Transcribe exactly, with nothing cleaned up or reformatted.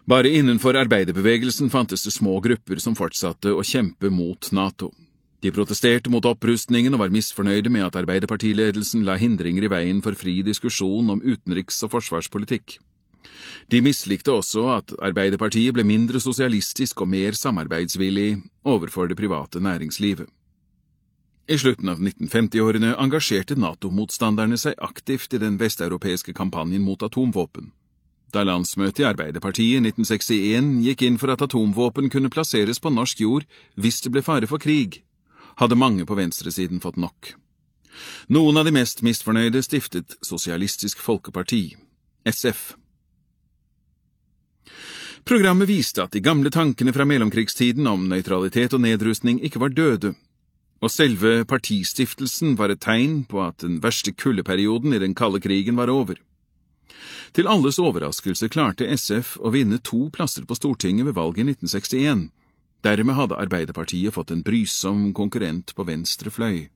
Bare innenfor arbeiderbevegelsen fantes det små grupper som fortsatte å kjempe mot NATO. De protesterte mot opprustningen og var misfornøyde med at arbeiderpartiledelsen la hindringer i veien for fri diskusjon om utenriks- og forsvarspolitikk. De mislikte også at Arbeiderpartiet ble mindre sosialistisk og mer samarbeidsvillig overfor det private næringslivet. I slutten av nitten femti-årene engasjerte NATO-motstanderne seg aktivt i den vesteuropeiske kampanjen mot atomvåpen. Da landsmøtet i Arbeiderpartiet i nitten sekstien gikk inn for at atomvåpen kunne plasseres på norsk jord hvis det ble fare for krig, hadde mange på venstresiden fått nok. Noen av de mest misfornøyde stiftet Sosialistisk Folkeparti, S F. Programmet viste at de gamle tankene fra mellomkrigstiden om nøytralitet og nedrustning ikke var døde, og selve partistiftelsen var et tegn på at den verste kuldeperioden i den kalde krigen var over. Til alles overraskelse klarte S F å vinne to plasser på Stortinget ved valget i nitten sekstien. Dermed hadde Arbeiderpartiet fått en brysom konkurrent på venstre fløy.